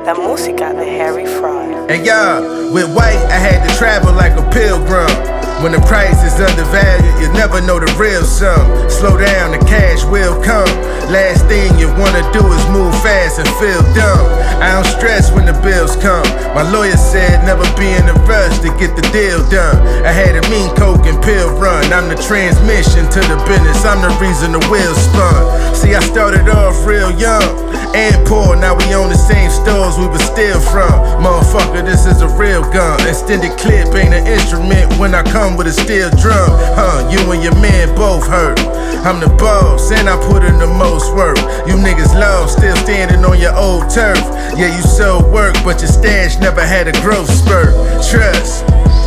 La música de Harry Fraud. And y'all, with white, I had to travel like a pilgrim. When the price is undervalued, you never know the real sum. Slow down, the cash will come. Last thing you wanna do is move fast and feel dumb. I don't stress when the bills come. My lawyer said never be in a rush to get the deal done. I had a mean coke and pill run. I'm the transmission to the business, I'm the reason the wheels spun. See, I started off real young and poor, now we own the same stores we were steal from. Motherfucker, this is a real gun. Extended clip ain't an instrument when I come with a steel drum. You and your man both hurt. I'm the boss and I put in the most work. You niggas lost, still standing on your old turf. Yeah, you sold work, but your stash never had a growth spurt. Trust.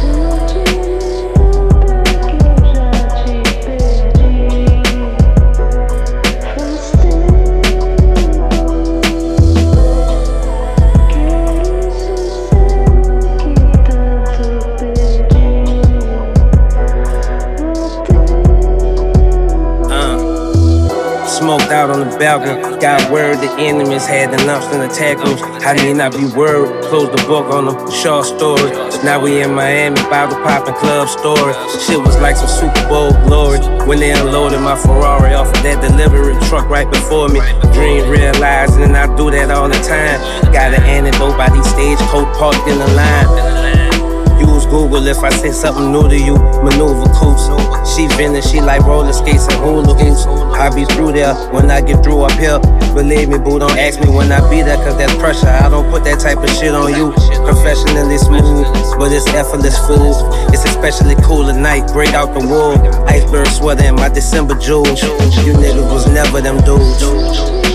Smoked out on the balcony, got word the enemies had enough to attack us. How need not be worried? Closed the book on the short story. Now we in Miami, bottle popping club story. Shit was like some Super Bowl glory when they unloaded my Ferrari off of that delivery truck right before me. Dream realized, and I do that all the time. Got an antidote by these stagecoach parked in the line. Use Google if I say something new to you. Maneuver coops. She vintage, she like roller skates and hula hoops. I be through there when I get through up here. Believe me, boo, don't ask me when I be there, cause that's pressure. I don't put that type of shit on you. Professionally smooth, but it's effortless food. It's especially cool at night, break out the wool. Iceberg sweater in my December jewels. You niggas was never them dudes.